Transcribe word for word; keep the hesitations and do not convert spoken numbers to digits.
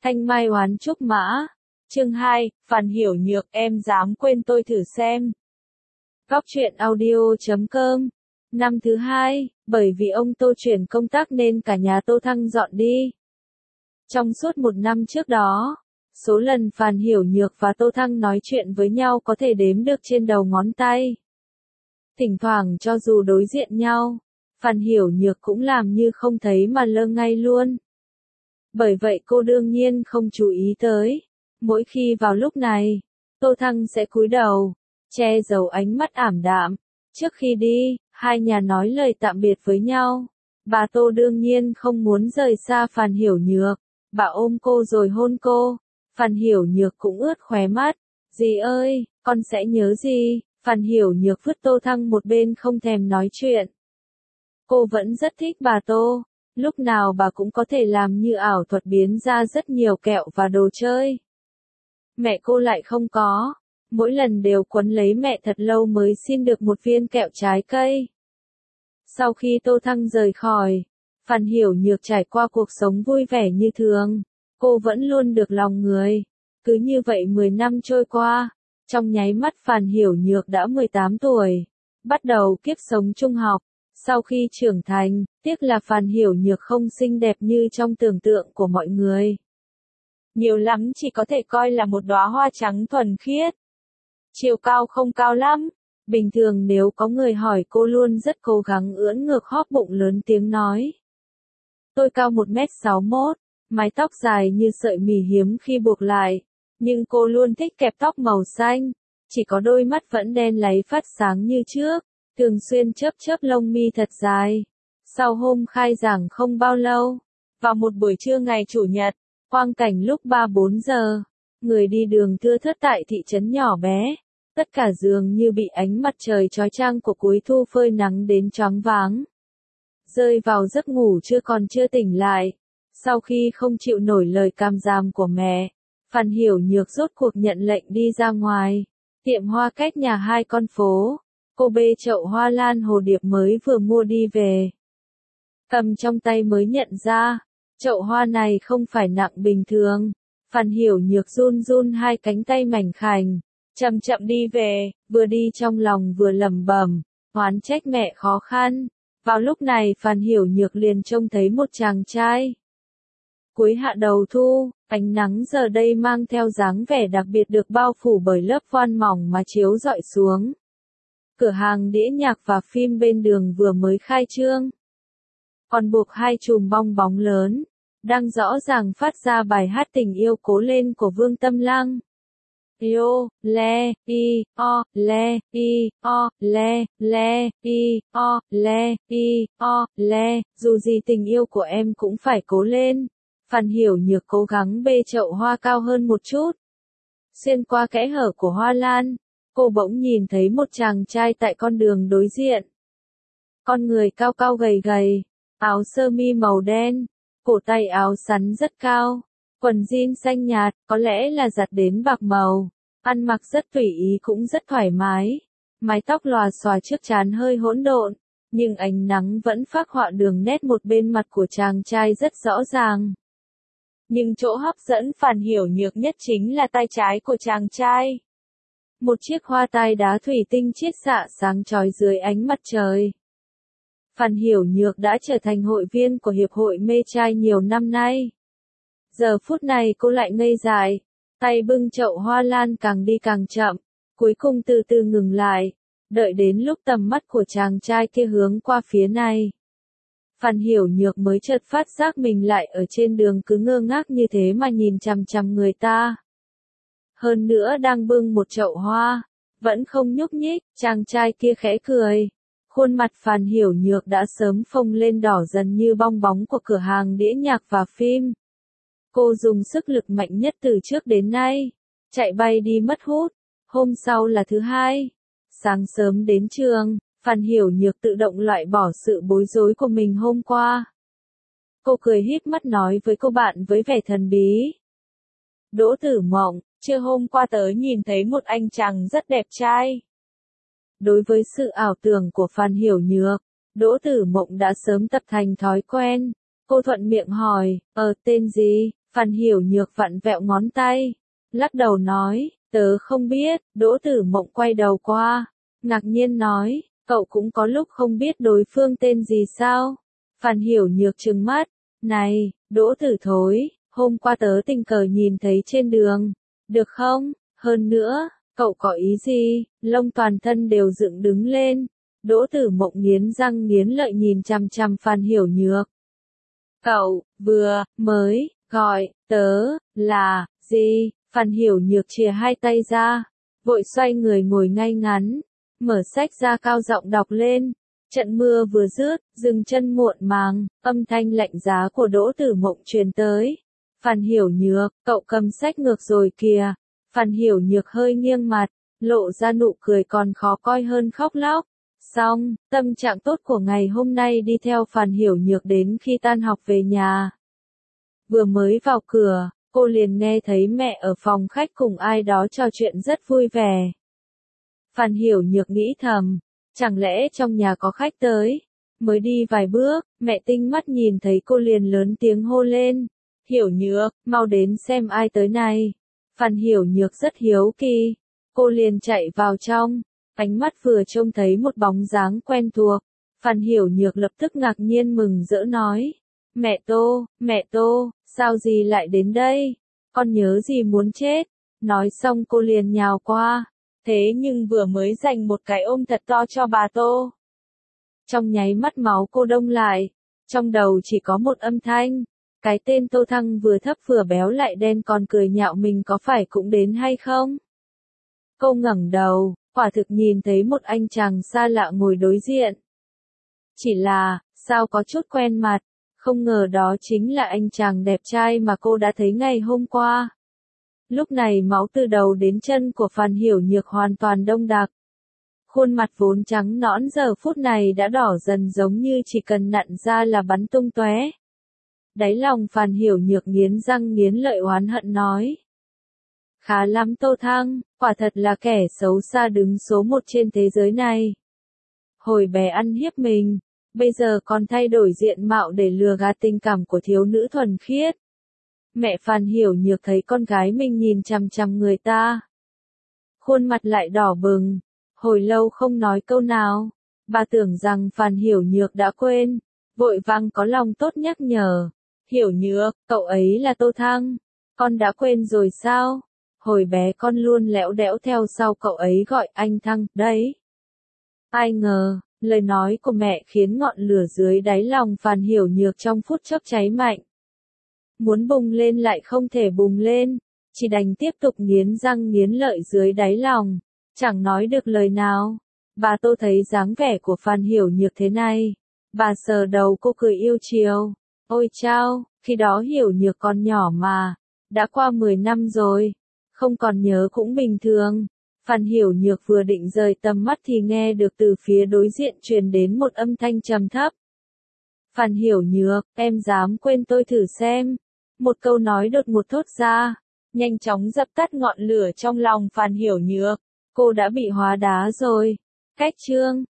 Thanh Mai oán trúc mã. Chương hai, Phan Hiểu Nhược, em dám quên tôi thử xem. Góc truyện audio chấm com. Năm thứ hai, bởi vì ông Tô chuyển công tác nên cả nhà Tô Thăng dọn đi. Trong suốt một năm trước đó, số lần Phan Hiểu Nhược và Tô Thăng nói chuyện với nhau có thể đếm được trên đầu ngón tay. Thỉnh thoảng cho dù đối diện nhau, Phan Hiểu Nhược cũng làm như không thấy mà lơ ngay luôn. Bởi vậy cô đương nhiên không chú ý tới. Mỗi khi vào lúc này, Tô Thăng sẽ cúi đầu, che giấu ánh mắt ảm đạm. Trước khi đi, hai nhà nói lời tạm biệt với nhau. Bà Tô đương nhiên không muốn rời xa Phan Hiểu Nhược. Bà ôm cô rồi hôn cô. Phan Hiểu Nhược cũng ướt khóe mắt. Dì ơi, con sẽ nhớ gì? Phan Hiểu Nhược vứt Tô Thăng một bên không thèm nói chuyện. Cô vẫn rất thích bà Tô. Lúc nào bà cũng có thể làm như ảo thuật biến ra rất nhiều kẹo và đồ chơi. Mẹ cô lại không có. Mỗi lần đều quấn lấy mẹ thật lâu mới xin được một viên kẹo trái cây. Sau khi Tô Thăng rời khỏi, Phan Hiểu Nhược trải qua cuộc sống vui vẻ như thường. Cô vẫn luôn được lòng người. Cứ như vậy mười năm trôi qua, trong nháy mắt Phan Hiểu Nhược đã mười tám tuổi. Bắt đầu kiếp sống trung học. Sau khi trưởng thành, tiếc là Phan Hiểu Nhược không xinh đẹp như trong tưởng tượng của mọi người. Nhiều lắm chỉ có thể coi là một đóa hoa trắng thuần khiết. Chiều cao không cao lắm. Bình thường nếu có người hỏi cô luôn rất cố gắng ưỡn ngược hóp bụng lớn tiếng nói. Tôi cao một mét sáu mốt, mái tóc dài như sợi mì hiếm khi buộc lại. Nhưng cô luôn thích kẹp tóc màu xanh. Chỉ có đôi mắt vẫn đen láy phát sáng như trước. Thường xuyên chớp chớp lông mi thật dài. Sau hôm khai giảng không bao lâu, vào một buổi trưa ngày Chủ nhật, quang cảnh lúc ba bốn giờ, người đi đường thưa thớt tại thị trấn nhỏ bé, tất cả dường như bị ánh mặt trời chói chang của cuối thu phơi nắng đến choáng váng. Rơi vào giấc ngủ chưa còn chưa tỉnh lại, sau khi không chịu nổi lời cam giam của mẹ, Phan Hiểu Nhược rốt cuộc nhận lệnh đi ra ngoài, tiệm hoa cách nhà hai con phố. Cô bê chậu hoa lan hồ điệp mới vừa mua đi về. Cầm trong tay mới nhận ra, chậu hoa này không phải nặng bình thường. Phan Hiểu Nhược run run hai cánh tay mảnh khảnh, chậm chậm đi về, vừa đi trong lòng vừa lẩm bẩm, oán trách mẹ khó khăn. Vào lúc này Phan Hiểu Nhược liền trông thấy một chàng trai. Cuối hạ đầu thu, ánh nắng giờ đây mang theo dáng vẻ đặc biệt được bao phủ bởi lớp voan mỏng mà chiếu rọi xuống. Cửa hàng đĩa nhạc và phim bên đường vừa mới khai trương. Còn buộc hai chùm bong bóng lớn, đang rõ ràng phát ra bài hát tình yêu cố lên của Vương Tâm Lăng. Yo, le, i, o, le, i, o, le, le, i, o, le, i, o, le, dù gì tình yêu của em cũng phải cố lên. Phan Hiểu Nhược cố gắng bê chậu hoa cao hơn một chút. Xuyên qua kẽ hở của hoa lan, cô bỗng nhìn thấy một chàng trai tại con đường đối diện. Con người cao cao gầy gầy, áo sơ mi màu đen, cổ tay áo sắn rất cao, quần jean xanh nhạt, có lẽ là giặt đến bạc màu, ăn mặc rất tùy ý cũng rất thoải mái, mái tóc lòa xòa trước trán hơi hỗn độn, nhưng ánh nắng vẫn phác họa đường nét một bên mặt của chàng trai rất rõ ràng. Nhưng chỗ hấp dẫn Phan Hiểu Nhược nhất chính là tay trái của chàng trai. Một chiếc hoa tai đá thủy tinh chiết xạ sáng chói dưới ánh mặt trời. Phan Hiểu Nhược đã trở thành hội viên của Hiệp hội Mê trai nhiều năm nay. Giờ phút này cô lại ngây dại, tay bưng chậu hoa lan càng đi càng chậm, cuối cùng từ từ ngừng lại, đợi đến lúc tầm mắt của chàng trai kia hướng qua phía này. Phan Hiểu Nhược mới chợt phát giác mình lại ở trên đường cứ ngơ ngác như thế mà nhìn chằm chằm người ta. Hơn nữa đang bưng một chậu hoa, vẫn không nhúc nhích, chàng trai kia khẽ cười. Khuôn mặt Phan Hiểu Nhược đã sớm phồng lên đỏ dần như bong bóng của cửa hàng đĩa nhạc và phim. Cô dùng sức lực mạnh nhất từ trước đến nay, chạy bay đi mất hút. Hôm sau là thứ hai. Sáng sớm đến trường, Phan Hiểu Nhược tự động loại bỏ sự bối rối của mình hôm qua. Cô cười híp mắt nói với cô bạn với vẻ thần bí. Đỗ Tử Mộng, trưa hôm qua tớ nhìn thấy một anh chàng rất đẹp trai. Đối với sự ảo tưởng của Phan Hiểu Nhược, Đỗ Tử Mộng đã sớm tập thành thói quen. Cô thuận miệng hỏi, ờ tên gì? Phan Hiểu Nhược vặn vẹo ngón tay, lắc đầu nói, tớ không biết. Đỗ Tử Mộng quay đầu qua, ngạc nhiên nói, cậu cũng có lúc không biết đối phương tên gì sao? Phan Hiểu Nhược trừng mắt, này, Đỗ Tử Thối, hôm qua tớ tình cờ nhìn thấy trên đường, được không? Hơn nữa, cậu có ý gì? Lông toàn thân đều dựng đứng lên. Đỗ Tử Mộng nghiến răng nghiến lợi nhìn chằm chằm Phan Hiểu Nhược. Cậu, vừa, mới, gọi, tớ, là, gì? Phan Hiểu Nhược chìa hai tay ra, vội xoay người ngồi ngay ngắn, mở sách ra cao giọng đọc lên. Trận mưa vừa dứt, dừng chân muộn màng, âm thanh lạnh giá của Đỗ Tử Mộng truyền tới. Phan Hiểu Nhược, cậu cầm sách ngược rồi kìa. Phan Hiểu Nhược hơi nghiêng mặt, lộ ra nụ cười còn khó coi hơn khóc lóc. Xong, tâm trạng tốt của ngày hôm nay đi theo Phan Hiểu Nhược đến khi tan học về nhà. Vừa mới vào cửa, cô liền nghe thấy mẹ ở phòng khách cùng ai đó trò chuyện rất vui vẻ. Phan Hiểu Nhược nghĩ thầm, chẳng lẽ trong nhà có khách tới? Mới đi vài bước, mẹ tinh mắt nhìn thấy cô liền lớn tiếng hô lên. Hiểu Nhược, mau đến xem ai tới này. Phan Hiểu Nhược rất hiếu kỳ. Cô liền chạy vào trong, ánh mắt vừa trông thấy một bóng dáng quen thuộc. Phan Hiểu Nhược lập tức ngạc nhiên mừng rỡ nói. Mẹ Tô, mẹ Tô, sao gì lại đến đây? Con nhớ gì muốn chết? Nói xong cô liền nhào qua. Thế nhưng vừa mới dành một cái ôm thật to cho bà Tô. Trong nháy mắt máu cô đông lại. Trong đầu chỉ có một âm thanh. Cái tên Tô Thăng vừa thấp vừa béo lại đen còn cười nhạo mình có phải cũng đến hay không? Cô ngẩng đầu, quả thực nhìn thấy một anh chàng xa lạ ngồi đối diện. Chỉ là, sao có chút quen mặt, không ngờ đó chính là anh chàng đẹp trai mà cô đã thấy ngày hôm qua. Lúc này máu từ đầu đến chân của Phan Hiểu Nhược hoàn toàn đông đặc. Khuôn mặt vốn trắng nõn giờ phút này đã đỏ dần giống như chỉ cần nặn ra là bắn tung tóe. Đáy lòng Phan Hiểu Nhược nghiến răng nghiến lợi oán hận nói. Khá lắm Tô Thăng, quả thật là kẻ xấu xa đứng số một trên thế giới này. Hồi bé ăn hiếp mình, bây giờ còn thay đổi diện mạo để lừa gạt tình cảm của thiếu nữ thuần khiết. Mẹ Phan Hiểu Nhược thấy con gái mình nhìn chằm chằm người ta. Khuôn mặt lại đỏ bừng, hồi lâu không nói câu nào. Bà tưởng rằng Phan Hiểu Nhược đã quên, vội vàng có lòng tốt nhắc nhở. Hiểu Nhược, cậu ấy là Tô Thăng, con đã quên rồi sao? Hồi bé con luôn lẽo đẽo theo sau cậu ấy gọi anh Thăng, đấy. Ai ngờ, lời nói của mẹ khiến ngọn lửa dưới đáy lòng Phan Hiểu Nhược trong phút chốc cháy mạnh. Muốn bùng lên lại không thể bùng lên, chỉ đành tiếp tục nghiến răng nghiến lợi dưới đáy lòng, chẳng nói được lời nào. Bà Tô thấy dáng vẻ của Phan Hiểu Nhược thế này, bà sờ đầu cô cười yêu chiều. Ôi chao, khi đó Hiểu Nhược còn nhỏ mà, đã qua mười năm rồi, không còn nhớ cũng bình thường. Phan Hiểu Nhược vừa định rời tầm mắt thì nghe được từ phía đối diện truyền đến một âm thanh trầm thấp. Phan Hiểu Nhược, em dám quên tôi thử xem. Một câu nói đột ngột thốt ra, nhanh chóng dập tắt ngọn lửa trong lòng Phan Hiểu Nhược. Cô đã bị hóa đá rồi. Cách chương